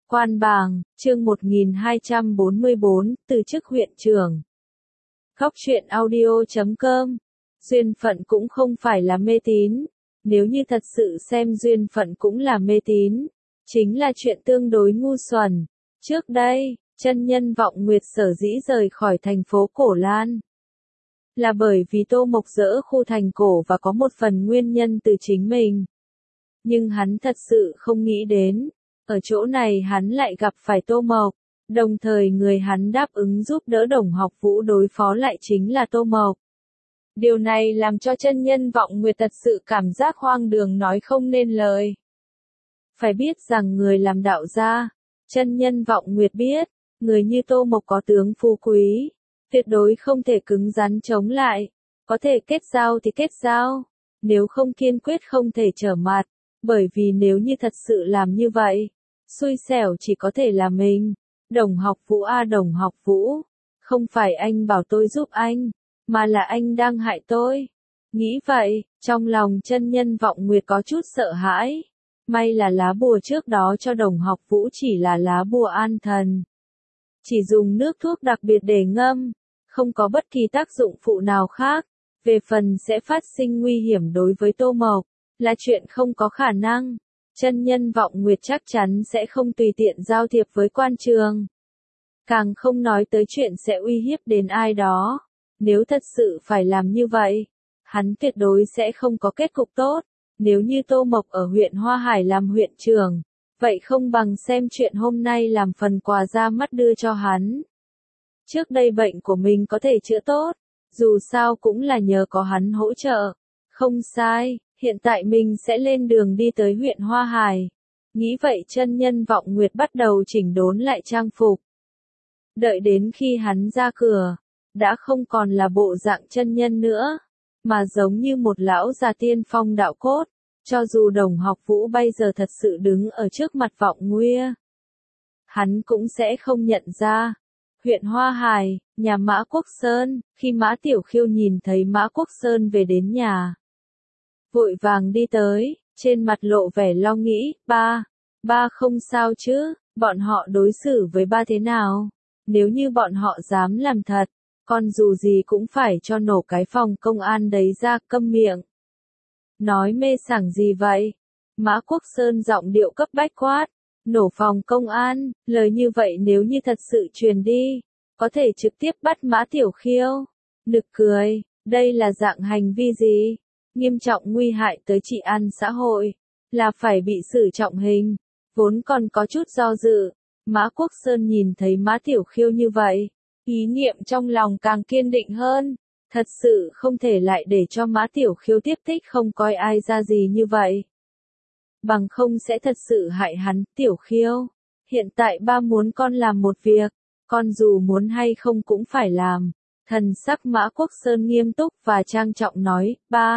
Quan Bàng, chương 1244, từ chức huyện trưởng. Góc truyện audio.com. Duyên phận cũng không phải là mê tín. Nếu như thật sự xem duyên phận cũng là mê tín, chính là chuyện tương đối ngu xuẩn. Trước đây, chân nhân Vọng Nguyệt sở dĩ rời khỏi thành phố Cổ Lan, là bởi vì Tô Mộc dỡ khu thành cổ và có một phần nguyên nhân từ chính mình. Nhưng hắn thật sự không nghĩ đến, ở chỗ này hắn lại gặp phải Tô Mộc, đồng thời người hắn đáp ứng giúp đỡ Đồng Học Vũ đối phó lại chính là Tô Mộc. Điều này làm cho chân nhân Vọng Nguyệt thật sự cảm giác hoang đường nói không nên lời. Phải biết rằng người làm đạo gia, chân nhân Vọng Nguyệt biết, người như Tô Mộc có tướng phú quý, tuyệt đối không thể cứng rắn chống lại, có thể kết giao thì kết giao, nếu không kiên quyết không thể trở mặt, bởi vì nếu như thật sự làm như vậy, xui xẻo chỉ có thể là mình. Đồng Học Vũ à, Đồng Học Vũ, không phải anh bảo tôi giúp anh, mà là anh đang hại tôi. Nghĩ vậy, trong lòng chân nhân Vọng Nguyệt có chút sợ hãi. May là lá bùa trước đó cho Đồng Học Vũ chỉ là lá bùa an thần, chỉ dùng nước thuốc đặc biệt để ngâm, không có bất kỳ tác dụng phụ nào khác. Về phần sẽ phát sinh nguy hiểm đối với Tô Mộc, là chuyện không có khả năng. Chân nhân Vọng Nguyệt chắc chắn sẽ không tùy tiện giao thiệp với quan trường, càng không nói tới chuyện sẽ uy hiếp đến ai đó. Nếu thật sự phải làm như vậy, hắn tuyệt đối sẽ không có kết cục tốt. Nếu như Tô Mộc ở huyện Hoa Hải làm huyện trưởng, vậy không bằng xem chuyện hôm nay làm phần quà ra mắt đưa cho hắn. Trước đây bệnh của mình có thể chữa tốt, dù sao cũng là nhờ có hắn hỗ trợ. Không sai, hiện tại mình sẽ lên đường đi tới huyện Hoa Hải. Nghĩ vậy chân nhân Vọng Nguyệt bắt đầu chỉnh đốn lại trang phục. Đợi đến khi hắn ra cửa, đã không còn là bộ dạng chân nhân nữa, mà giống như một lão già tiên phong đạo cốt. Cho dù Đồng Học Vũ bây giờ thật sự đứng ở trước mặt Vọng Nguyệt, hắn cũng sẽ không nhận ra. Huyện Hoa Hải, nhà Mã Quốc Sơn, khi Mã Tiểu Khiêu nhìn thấy Mã Quốc Sơn về đến nhà, vội vàng đi tới, trên mặt lộ vẻ lo nghĩ. Ba không sao chứ, bọn họ đối xử với ba thế nào? Nếu như bọn họ dám làm thật, con dù gì cũng phải cho nổ cái phòng công an đấy ra. Câm miệng. Nói mê sảng gì vậy? Mã Quốc Sơn giọng điệu cấp bách quát. Nổ phòng công an, lời như vậy nếu như thật sự truyền đi, có thể trực tiếp bắt Mã Tiểu Khiêu. Nực cười, đây là dạng hành vi gì? Nghiêm trọng nguy hại tới trị an xã hội, là phải bị xử trọng hình. Vốn còn có chút do dự, Mã Quốc Sơn nhìn thấy Mã Tiểu Khiêu như vậy, ý niệm trong lòng càng kiên định hơn. Thật sự không thể lại để cho Mã Tiểu Khiêu tiếp thích không coi ai ra gì như vậy. Bằng không sẽ thật sự hại hắn. Tiểu Khiêu, hiện tại ba muốn con làm một việc, con dù muốn hay không cũng phải làm. Thần sắc Mã Quốc Sơn nghiêm túc và trang trọng nói.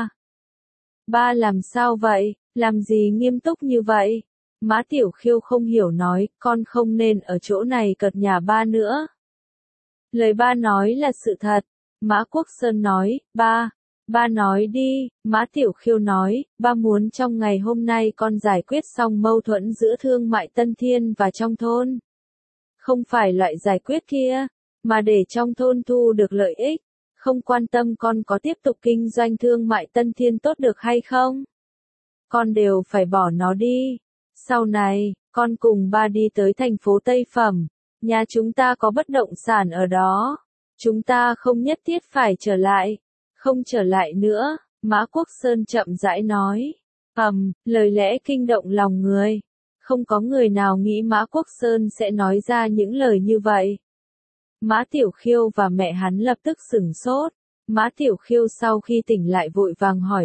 Ba làm sao vậy, làm gì nghiêm túc như vậy? Mã Tiểu Khiêu không hiểu nói, con không nên ở chỗ này cợt nhà ba nữa. Lời ba nói là sự thật. Mã Quốc Sơn nói. Ba nói đi. Mã Tiểu Khiêu nói, ba muốn trong ngày hôm nay con giải quyết xong mâu thuẫn giữa thương mại Tân Thiên và trong thôn. Không phải loại giải quyết kia, mà để trong thôn thu được lợi ích. Không quan tâm con có tiếp tục kinh doanh thương mại Tân Thiên tốt được hay không, con đều phải bỏ nó đi. Sau này, con cùng ba đi tới thành phố Tây Phẩm, nhà chúng ta có bất động sản ở đó. Chúng ta không nhất thiết phải trở lại. Không trở lại nữa, Mã Quốc Sơn chậm rãi nói. Lời lẽ kinh động lòng người. Không có người nào nghĩ Mã Quốc Sơn sẽ nói ra những lời như vậy. Mã Tiểu Khiêu và mẹ hắn lập tức sửng sốt. Mã Tiểu Khiêu sau khi tỉnh lại vội vàng hỏi.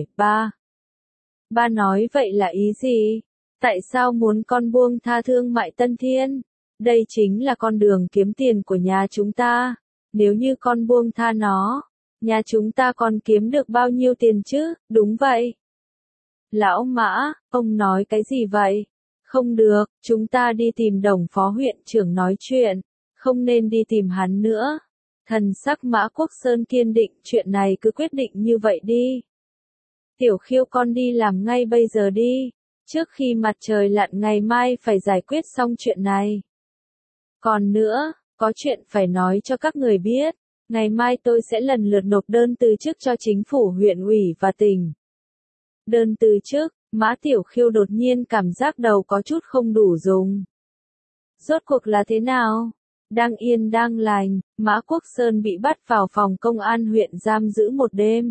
Ba nói vậy là ý gì? Tại sao muốn con buông tha thương mại Tân Thiên? Đây chính là con đường kiếm tiền của nhà chúng ta. Nếu như con buông tha nó, nhà chúng ta còn kiếm được bao nhiêu tiền chứ? Đúng vậy. Lão Mã, ông nói cái gì vậy? Không được, chúng ta đi tìm Đồng phó huyện trưởng nói chuyện, không nên đi tìm hắn nữa. Thần sắc Mã Quốc Sơn kiên định, chuyện này cứ quyết định như vậy đi. Tiểu Khiêu, con đi làm ngay bây giờ đi. Trước khi mặt trời lặn ngày mai phải giải quyết xong chuyện này. Còn nữa, có chuyện phải nói cho các người biết. Ngày mai tôi sẽ lần lượt nộp đơn từ chức cho chính phủ huyện ủy và tỉnh. Đơn từ chức, Mã Tiểu Khiêu đột nhiên cảm giác đầu có chút không đủ dùng. Rốt cuộc là thế nào? Đang yên đang lành, Mã Quốc Sơn bị bắt vào phòng công an huyện giam giữ một đêm.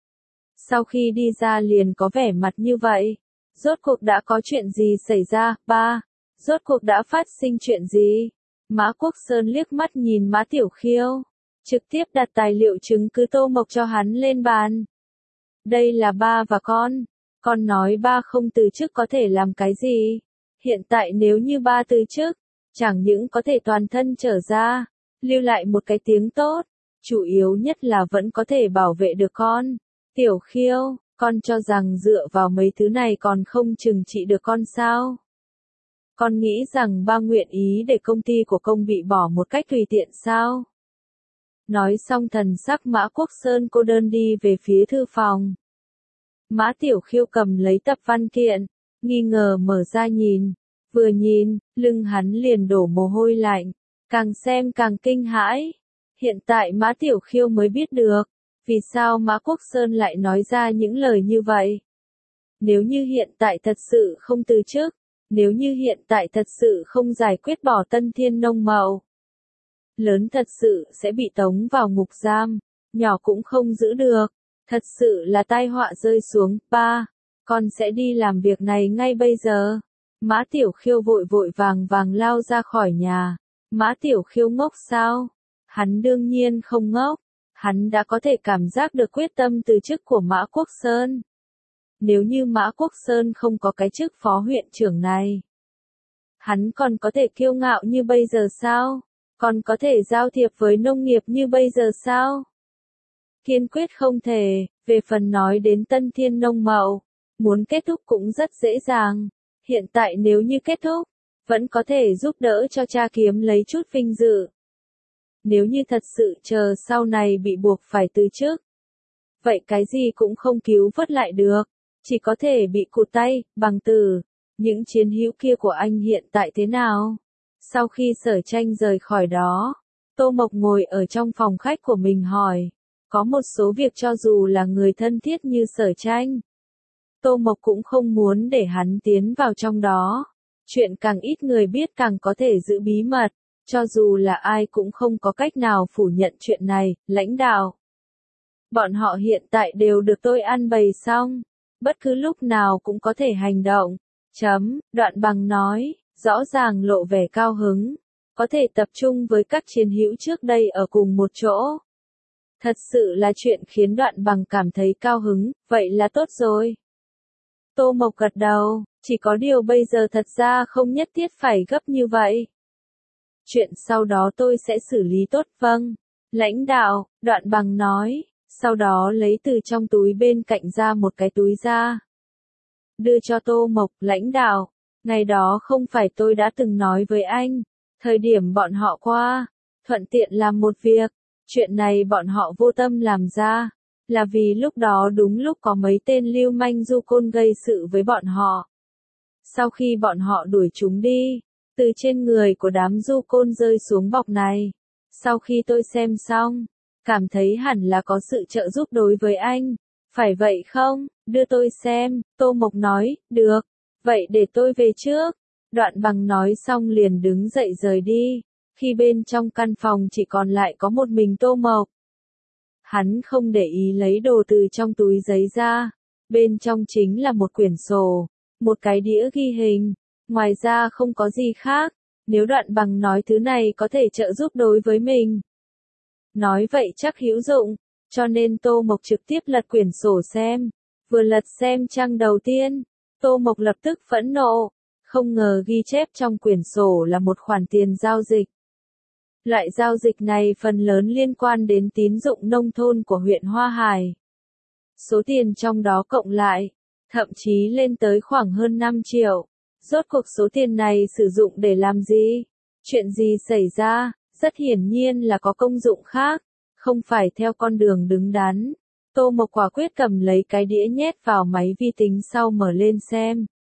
Sau khi đi ra liền có vẻ mặt như vậy. Rốt cuộc đã có chuyện gì xảy ra? Ba, rốt cuộc đã phát sinh chuyện gì? Mã Quốc Sơn liếc mắt nhìn Mã Tiểu Khiêu, trực tiếp đặt tài liệu chứng cứ Tô Mộc cho hắn lên bàn. Đây là ba và con nói ba không từ chức có thể làm cái gì? Hiện tại nếu như ba từ chức, chẳng những có thể toàn thân trở ra, lưu lại một cái tiếng tốt, chủ yếu nhất là vẫn có thể bảo vệ được con. Tiểu Khiêu, con cho rằng dựa vào mấy thứ này còn không trừng trị được con sao? Con nghĩ rằng ba nguyện ý để công ty của công bị bỏ một cách tùy tiện sao? Nói xong thần sắc Mã Quốc Sơn cô đơn đi về phía thư phòng. Mã Tiểu Khiêu cầm lấy tập văn kiện, nghi ngờ mở ra nhìn. Vừa nhìn, lưng hắn liền đổ mồ hôi lạnh, càng xem càng kinh hãi. Hiện tại Mã Tiểu Khiêu mới biết được, vì sao Mã Quốc Sơn lại nói ra những lời như vậy. Nếu như hiện tại thật sự không từ chức, nếu như hiện tại thật sự không giải quyết bỏ Tân Thiên Nông Mậu, lớn thật sự sẽ bị tống vào ngục giam, nhỏ cũng không giữ được, thật sự là tai họa rơi xuống. Ba, con sẽ đi làm việc này ngay bây giờ. Mã Tiểu Khiêu vội vội vàng vàng lao ra khỏi nhà. Mã Tiểu Khiêu ngốc sao? Hắn đương nhiên không ngốc. Hắn đã có thể cảm giác được quyết tâm từ chức của Mã Quốc Sơn. Nếu như Mã Quốc Sơn không có cái chức phó huyện trưởng này, hắn còn có thể kiêu ngạo như bây giờ sao? Còn có thể giao thiệp với nông nghiệp như bây giờ sao? Kiên quyết không thể. Về phần nói đến Tân Thiên Nông Mậu, muốn kết thúc cũng rất dễ dàng. Hiện tại nếu như kết thúc, vẫn có thể giúp đỡ cho cha kiếm lấy chút vinh dự. Nếu như thật sự chờ sau này bị buộc phải từ chức, vậy cái gì cũng không cứu vớt lại được, chỉ có thể bị cụt tay, bằng từ. Những chiến hữu kia của anh hiện tại thế nào? Sau khi Sở Tranh rời khỏi đó, Tô Mộc ngồi ở trong phòng khách của mình hỏi. Có một số việc cho dù là người thân thiết như Sở Tranh, Tô Mộc cũng không muốn để hắn tiến vào trong đó. Chuyện càng ít người biết càng có thể giữ bí mật, cho dù là ai cũng không có cách nào phủ nhận chuyện này. Lãnh đạo, bọn họ hiện tại đều được tôi ăn bày xong, bất cứ lúc nào cũng có thể hành động. Đoạn Bằng nói, rõ ràng lộ vẻ cao hứng, có thể tập trung với các chiến hữu trước đây ở cùng một chỗ. Thật sự là chuyện khiến Đoạn Bằng cảm thấy cao hứng, vậy là tốt rồi. Tô Mộc gật đầu, chỉ có điều bây giờ thật ra không nhất thiết phải gấp như vậy. Chuyện sau đó tôi sẽ xử lý tốt. Vâng, lãnh đạo, Đoạn Bằng nói, sau đó lấy từ trong túi bên cạnh ra một cái túi da. Đưa cho Tô Mộc. Lãnh đạo, ngày đó không phải tôi đã từng nói với anh, thời điểm bọn họ qua, thuận tiện làm một việc, chuyện này bọn họ vô tâm làm ra, là vì lúc đó đúng lúc có mấy tên lưu manh du côn gây sự với bọn họ. Sau khi bọn họ đuổi chúng đi, từ trên người của đám du côn rơi xuống bọc này. Sau khi tôi xem xong, cảm thấy hẳn là có sự trợ giúp đối với anh. Phải vậy không? Đưa tôi xem. Tô Mộc nói, được. Vậy để tôi về trước. Đoạn Bằng nói xong liền đứng dậy rời đi. Khi bên trong căn phòng chỉ còn lại có một mình Tô Mộc. Hắn không để ý lấy đồ từ trong túi giấy ra. Bên trong chính là một quyển sổ, một cái đĩa ghi hình. Ngoài ra không có gì khác. Nếu Đoạn Bằng nói thứ này có thể trợ giúp đối với mình, nói vậy chắc hữu dụng. Cho nên Tô Mộc trực tiếp lật quyển sổ xem. Vừa lật xem trang đầu tiên, Tô Mộc lập tức phẫn nộ. Không ngờ ghi chép trong quyển sổ là một khoản tiền giao dịch. Loại giao dịch này phần lớn liên quan đến tín dụng nông thôn của huyện Hoa Hải. Số tiền trong đó cộng lại, thậm chí lên tới khoảng hơn 5 triệu. Rốt cuộc số tiền này sử dụng để làm gì? Chuyện gì xảy ra? Rất hiển nhiên là có công dụng khác, không phải theo con đường đứng đắn. Tô Mộc quả quyết cầm lấy cái đĩa nhét vào máy vi tính sau mở lên xem.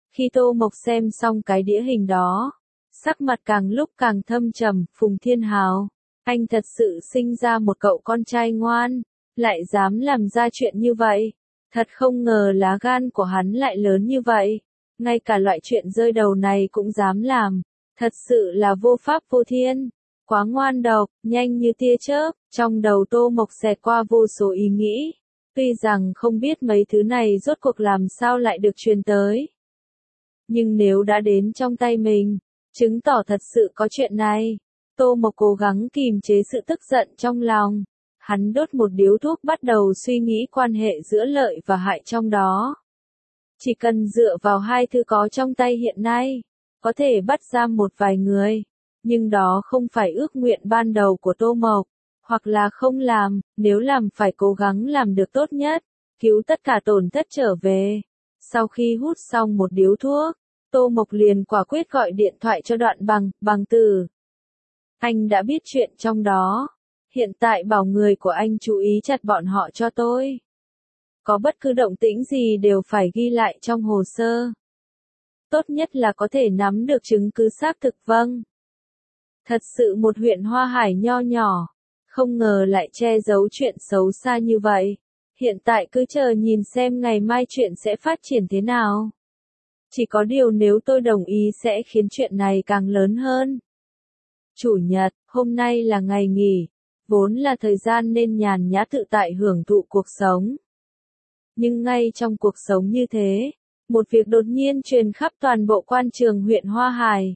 Khi Tô Mộc xem xong cái đĩa hình đó, sắc mặt càng lúc càng thâm trầm. Phùng Thiên Hào, anh thật sự sinh ra một cậu con trai ngoan, lại dám làm ra chuyện như vậy. Thật không ngờ lá gan của hắn lại lớn như vậy. Ngay cả loại chuyện rơi đầu này cũng dám làm. Thật sự là vô pháp vô thiên. Quá ngoan độc, nhanh như tia chớp. Trong đầu Tô Mộc xẹt qua vô số ý nghĩ. Tuy rằng không biết mấy thứ này rốt cuộc làm sao lại được truyền tới. Nhưng nếu đã đến trong tay mình, chứng tỏ thật sự có chuyện này. Tô Mộc cố gắng kìm chế sự tức giận trong lòng. Hắn đốt một điếu thuốc bắt đầu suy nghĩ quan hệ giữa lợi và hại trong đó. Chỉ cần dựa vào hai thứ có trong tay hiện nay, có thể bắt giam một vài người. Nhưng đó không phải ước nguyện ban đầu của Tô Mộc. Hoặc là không làm, nếu làm phải cố gắng làm được tốt nhất, cứu tất cả tổn thất trở về. Sau khi hút xong một điếu thuốc, Tô Mộc liền quả quyết gọi điện thoại cho Đoạn Bằng Tử. Anh đã biết chuyện trong đó. Hiện tại bảo người của anh chú ý chặt bọn họ cho tôi. Có bất cứ động tĩnh gì đều phải ghi lại trong hồ sơ. Tốt nhất là có thể nắm được chứng cứ xác thực. Vâng. Thật sự một huyện Hoa Hải nho nhỏ, không ngờ lại che giấu chuyện xấu xa như vậy. Hiện tại cứ chờ nhìn xem ngày mai chuyện sẽ phát triển thế nào. Chỉ có điều nếu tôi đồng ý sẽ khiến chuyện này càng lớn hơn. Chủ nhật, hôm nay là ngày nghỉ, vốn là thời gian nên nhàn nhã tự tại hưởng thụ cuộc sống. Nhưng ngay trong cuộc sống như thế, một việc đột nhiên truyền khắp toàn bộ quan trường huyện Hoa Hải.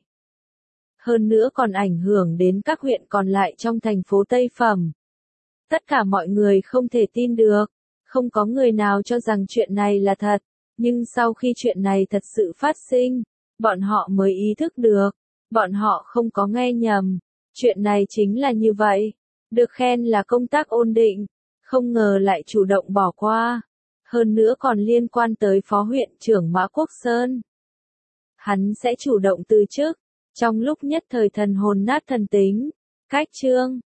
Hơn nữa còn ảnh hưởng đến các huyện còn lại trong thành phố Tây Phẩm. Tất cả mọi người không thể tin được, không có người nào cho rằng chuyện này là thật. Nhưng sau khi chuyện này thật sự phát sinh, bọn họ mới ý thức được, bọn họ không có nghe nhầm. Chuyện này chính là như vậy, được khen là công tác ổn định, không ngờ lại chủ động bỏ qua. Hơn nữa còn liên quan tới Phó huyện trưởng Mã Quốc Sơn. Hắn sẽ chủ động từ chức, trong lúc nhất thời thần hồn nát thần tính. Cách chương